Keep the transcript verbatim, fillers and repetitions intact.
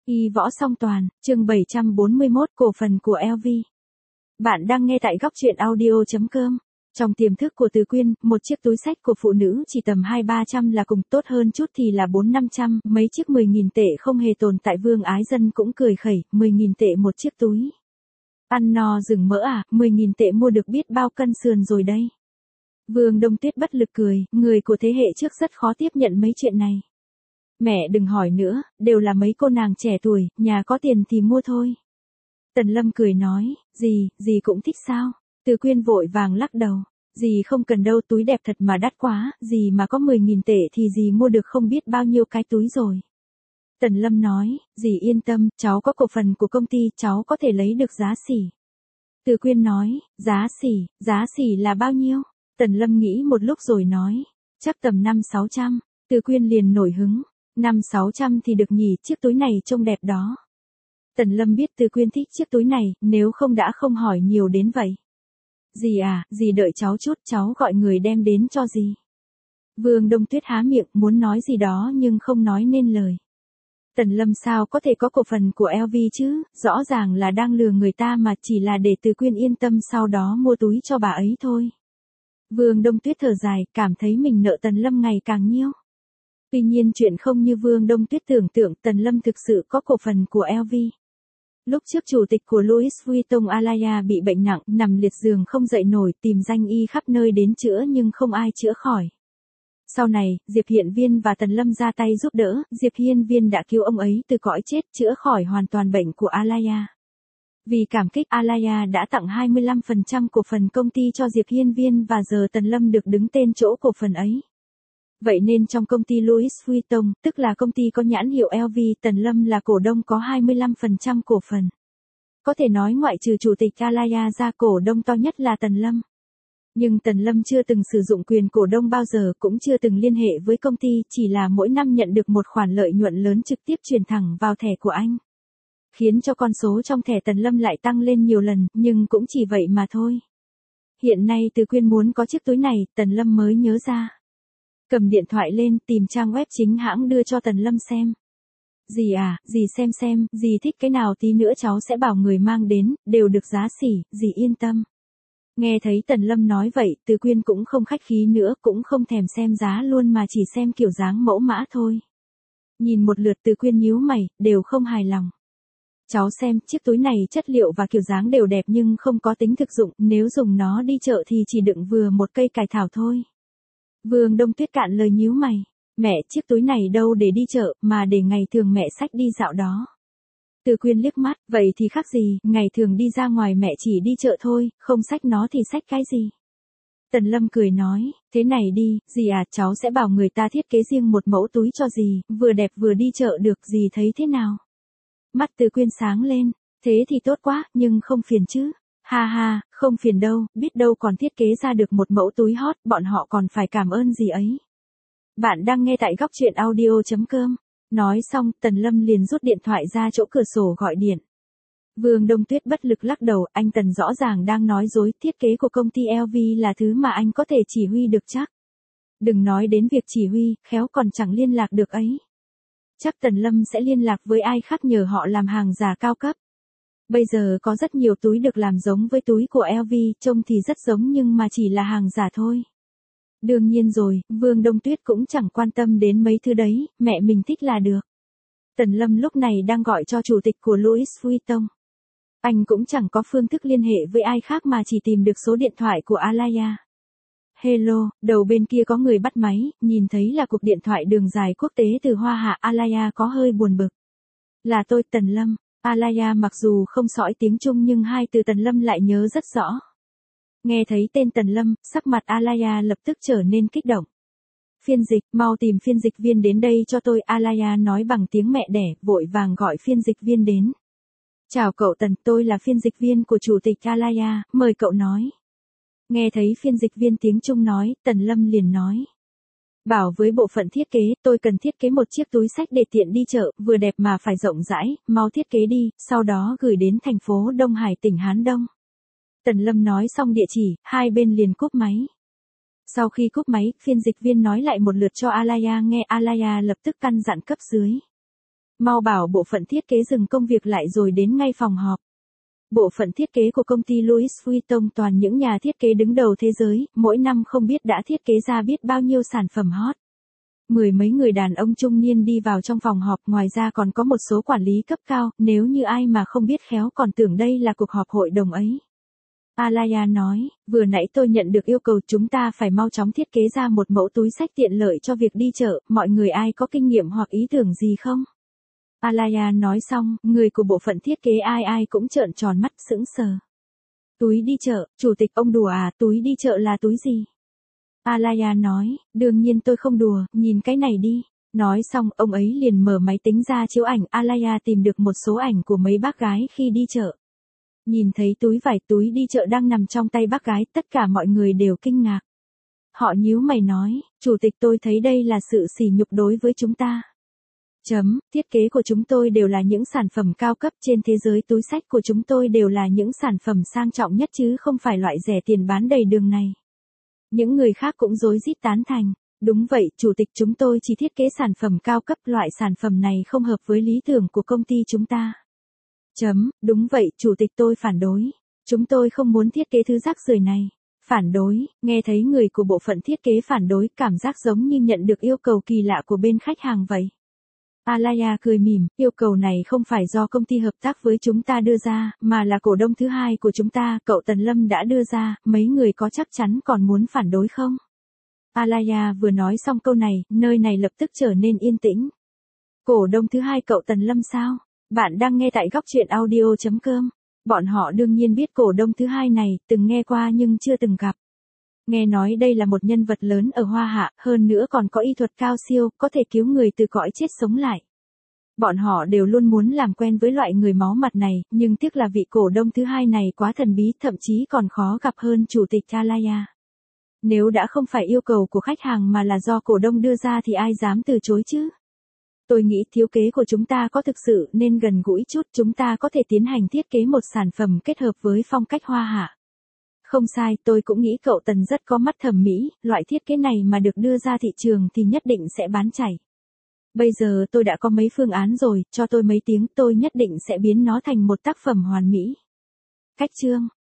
Y Võ Song Toàn, chương bảy trăm bốn mươi mốt, cổ phần của lờ vê. Bạn đang nghe tại góc truyện audio chấm com. Trong tiềm thức của Từ Quyên, một chiếc túi xách của phụ nữ chỉ tầm hai ba trăm là cùng, tốt hơn chút thì là bốn năm trăm, mấy chiếc mười nghìn tệ không hề tồn tại. Vương Ái Dân cũng cười khẩy, mười nghìn tệ một chiếc túi. Ăn no rừng mỡ à, mười nghìn tệ mua được biết bao cân sườn rồi đây. Vương Đông Tuyết bất lực cười, người của thế hệ trước rất khó tiếp nhận mấy chuyện này. Mẹ đừng hỏi nữa, đều là mấy cô nàng trẻ tuổi, nhà có tiền thì mua thôi. Tần Lâm cười nói, gì, gì cũng thích sao? Từ Quyên vội vàng lắc đầu, gì không cần đâu, túi đẹp thật mà đắt quá, gì mà có mười nghìn tệ thì gì mua được không biết bao nhiêu cái túi rồi. Tần Lâm nói, dì yên tâm, cháu có cổ phần của công ty, cháu có thể lấy được giá xỉ. Từ Quyên nói, giá xỉ, giá xỉ là bao nhiêu? Tần Lâm nghĩ một lúc rồi nói, chắc tầm năm sáu trăm. Từ Quyên liền nổi hứng, năm sáu trăm thì được nhỉ, chiếc túi này trông đẹp đó. Tần Lâm biết Từ Quyên thích chiếc túi này, nếu không đã không hỏi nhiều đến vậy. Dì à, dì đợi cháu chút, cháu gọi người đem đến cho dì. Vương Đông Tuyết há miệng muốn nói gì đó nhưng không nói nên lời. Tần Lâm sao có thể có cổ phần của lờ vê chứ, rõ ràng là đang lừa người ta mà, chỉ là để Từ Quyên yên tâm sau đó mua túi cho bà ấy thôi. Vương Đông Tuyết thở dài, cảm thấy mình nợ Tần Lâm ngày càng nhiều. Tuy nhiên chuyện không như Vương Đông Tuyết tưởng tượng, Tần Lâm thực sự có cổ phần của lờ vê. Lúc trước chủ tịch của Louis Vuitton Alaya bị bệnh nặng, nằm liệt giường không dậy nổi, tìm danh y khắp nơi đến chữa nhưng không ai chữa khỏi. Sau này, Diệp Hiên Viên và Tần Lâm ra tay giúp đỡ, Diệp Hiên Viên đã cứu ông ấy từ cõi chết, chữa khỏi hoàn toàn bệnh của Alaya. Vì cảm kích, Alaya đã tặng hai mươi lăm phần trăm cổ phần công ty cho Diệp Hiên Viên và giờ Tần Lâm được đứng tên chỗ cổ phần ấy. Vậy nên trong công ty Louis Vuitton, tức là công ty có nhãn hiệu lờ vê, Tần Lâm là cổ đông có hai mươi lăm phần trăm cổ phần. Có thể nói ngoại trừ chủ tịch Alaya ra, cổ đông to nhất là Tần Lâm. Nhưng Tần Lâm chưa từng sử dụng quyền cổ đông bao giờ, cũng chưa từng liên hệ với công ty, chỉ là mỗi năm nhận được một khoản lợi nhuận lớn trực tiếp truyền thẳng vào thẻ của anh. Khiến cho con số trong thẻ Tần Lâm lại tăng lên nhiều lần, nhưng cũng chỉ vậy mà thôi. Hiện nay Từ Quyên muốn có chiếc túi này, Tần Lâm mới nhớ ra. Cầm điện thoại lên, tìm trang web chính hãng đưa cho Tần Lâm xem. Dì à, dì xem xem, dì thích cái nào tí nữa cháu sẽ bảo người mang đến, đều được giá xỉ, dì yên tâm. Nghe thấy Tần Lâm nói vậy, Từ Quyên cũng không khách khí nữa, cũng không thèm xem giá luôn mà chỉ xem kiểu dáng mẫu mã thôi. Nhìn một lượt Từ Quyên nhíu mày, đều không hài lòng. Cháu xem, chiếc túi này chất liệu và kiểu dáng đều đẹp nhưng không có tính thực dụng, nếu dùng nó đi chợ thì chỉ đựng vừa một cây cải thảo thôi. Vương Đông Tuyết cạn lời nhíu mày, mẹ, chiếc túi này đâu để đi chợ, mà để ngày thường mẹ xách đi dạo đó. Từ Quyên liếc mắt, vậy thì khác gì, ngày thường đi ra ngoài mẹ chỉ đi chợ thôi, không xách nó thì xách cái gì. Tần Lâm cười nói, thế này đi, dì à, cháu sẽ bảo người ta thiết kế riêng một mẫu túi cho dì, vừa đẹp vừa đi chợ được, dì thấy thế nào? Mắt Từ Quyên sáng lên, thế thì tốt quá, nhưng không phiền chứ. Ha ha, không phiền đâu, biết đâu còn thiết kế ra được một mẫu túi hot, bọn họ còn phải cảm ơn dì ấy. Bạn đang nghe tại góc truyện audio chấm com. Nói xong, Tần Lâm liền rút điện thoại ra chỗ cửa sổ gọi điện. Vương Đông Tuyết bất lực lắc đầu, anh Tần rõ ràng đang nói dối, thiết kế của công ty lờ vê là thứ mà anh có thể chỉ huy được chắc. Đừng nói đến việc chỉ huy, khéo còn chẳng liên lạc được ấy. Chắc Tần Lâm sẽ liên lạc với ai khác nhờ họ làm hàng giả cao cấp. Bây giờ có rất nhiều túi được làm giống với túi của lờ vê, trông thì rất giống nhưng mà chỉ là hàng giả thôi. Đương nhiên rồi, Vương Đông Tuyết cũng chẳng quan tâm đến mấy thứ đấy, mẹ mình thích là được. Tần Lâm lúc này đang gọi cho chủ tịch của Louis Vuitton. Anh cũng chẳng có phương thức liên hệ với ai khác mà chỉ tìm được số điện thoại của Alaya. Hello, đầu bên kia có người bắt máy, nhìn thấy là cuộc điện thoại đường dài quốc tế từ Hoa Hạ. Alaya có hơi buồn bực. Là tôi, Tần Lâm. Alaya mặc dù không sõi tiếng Trung nhưng hai từ Tần Lâm lại nhớ rất rõ. Nghe thấy tên Tần Lâm, sắc mặt Alaya lập tức trở nên kích động. Phiên dịch, mau tìm phiên dịch viên đến đây cho tôi. Alaya nói bằng tiếng mẹ đẻ, vội vàng gọi phiên dịch viên đến. Chào cậu Tần, tôi là phiên dịch viên của chủ tịch Alaya, mời cậu nói. Nghe thấy phiên dịch viên tiếng Trung nói, Tần Lâm liền nói. Bảo với bộ phận thiết kế, tôi cần thiết kế một chiếc túi xách để tiện đi chợ, vừa đẹp mà phải rộng rãi, mau thiết kế đi, sau đó gửi đến thành phố Đông Hải tỉnh Hán Đông. Tần Lâm nói xong địa chỉ, hai bên liền cúp máy. Sau khi cúp máy, phiên dịch viên nói lại một lượt cho Alaya nghe. Alaya lập tức căn dặn cấp dưới. Mau bảo bộ phận thiết kế dừng công việc lại rồi đến ngay phòng họp. Bộ phận thiết kế của công ty Louis Vuitton toàn những nhà thiết kế đứng đầu thế giới, mỗi năm không biết đã thiết kế ra biết bao nhiêu sản phẩm hot. Mười mấy người đàn ông trung niên đi vào trong phòng họp, ngoài ra còn có một số quản lý cấp cao, nếu như ai mà không biết khéo còn tưởng đây là cuộc họp hội đồng ấy. Alaya nói, vừa nãy tôi nhận được yêu cầu chúng ta phải mau chóng thiết kế ra một mẫu túi xách tiện lợi cho việc đi chợ, mọi người ai có kinh nghiệm hoặc ý tưởng gì không? Alaya nói xong, người của bộ phận thiết kế ai ai cũng trợn tròn mắt sững sờ. Túi đi chợ, chủ tịch ông đùa à, túi đi chợ là túi gì? Alaya nói, đương nhiên tôi không đùa, nhìn cái này đi. Nói xong, ông ấy liền mở máy tính ra chiếu ảnh. Alaya tìm được một số ảnh của mấy bác gái khi đi chợ. Nhìn thấy túi vải túi đi chợ đang nằm trong tay bác gái, tất cả mọi người đều kinh ngạc. Họ nhíu mày nói, chủ tịch tôi thấy đây là sự sỉ nhục đối với chúng ta. Chấm, thiết kế của chúng tôi đều là những sản phẩm cao cấp trên thế giới, túi xách của chúng tôi đều là những sản phẩm sang trọng nhất chứ không phải loại rẻ tiền bán đầy đường này. Những người khác cũng rối rít tán thành. Đúng vậy, chủ tịch, chúng tôi chỉ thiết kế sản phẩm cao cấp, loại sản phẩm này không hợp với lý tưởng của công ty chúng ta. Chấm, đúng vậy, chủ tịch, tôi phản đối. Chúng tôi không muốn thiết kế thứ rác rưởi này. Phản đối, nghe thấy người của bộ phận thiết kế phản đối, cảm giác giống như nhận được yêu cầu kỳ lạ của bên khách hàng vậy. Alaya cười mỉm, yêu cầu này không phải do công ty hợp tác với chúng ta đưa ra, mà là cổ đông thứ hai của chúng ta, cậu Tần Lâm đã đưa ra, mấy người có chắc chắn còn muốn phản đối không? Alaya vừa nói xong câu này, nơi này lập tức trở nên yên tĩnh. Cổ đông thứ hai cậu Tần Lâm sao? Bạn đang nghe tại góc truyện audio chấm com. Bọn họ đương nhiên biết cổ đông thứ hai này, từng nghe qua nhưng chưa từng gặp. Nghe nói đây là một nhân vật lớn ở Hoa Hạ, hơn nữa còn có y thuật cao siêu, có thể cứu người từ cõi chết sống lại. Bọn họ đều luôn muốn làm quen với loại người máu mặt này, nhưng tiếc là vị cổ đông thứ hai này quá thần bí, thậm chí còn khó gặp hơn chủ tịch Alaya. Nếu đã không phải yêu cầu của khách hàng mà là do cổ đông đưa ra thì ai dám từ chối chứ? Tôi nghĩ thiếu kế của chúng ta có thực sự nên gần gũi chút, chúng ta có thể tiến hành thiết kế một sản phẩm kết hợp với phong cách Hoa Hạ. Không sai, tôi cũng nghĩ cậu Tần rất có mắt thẩm mỹ, loại thiết kế này mà được đưa ra thị trường thì nhất định sẽ bán chảy. Bây giờ tôi đã có mấy phương án rồi, cho tôi mấy tiếng tôi nhất định sẽ biến nó thành một tác phẩm hoàn mỹ. Cách chương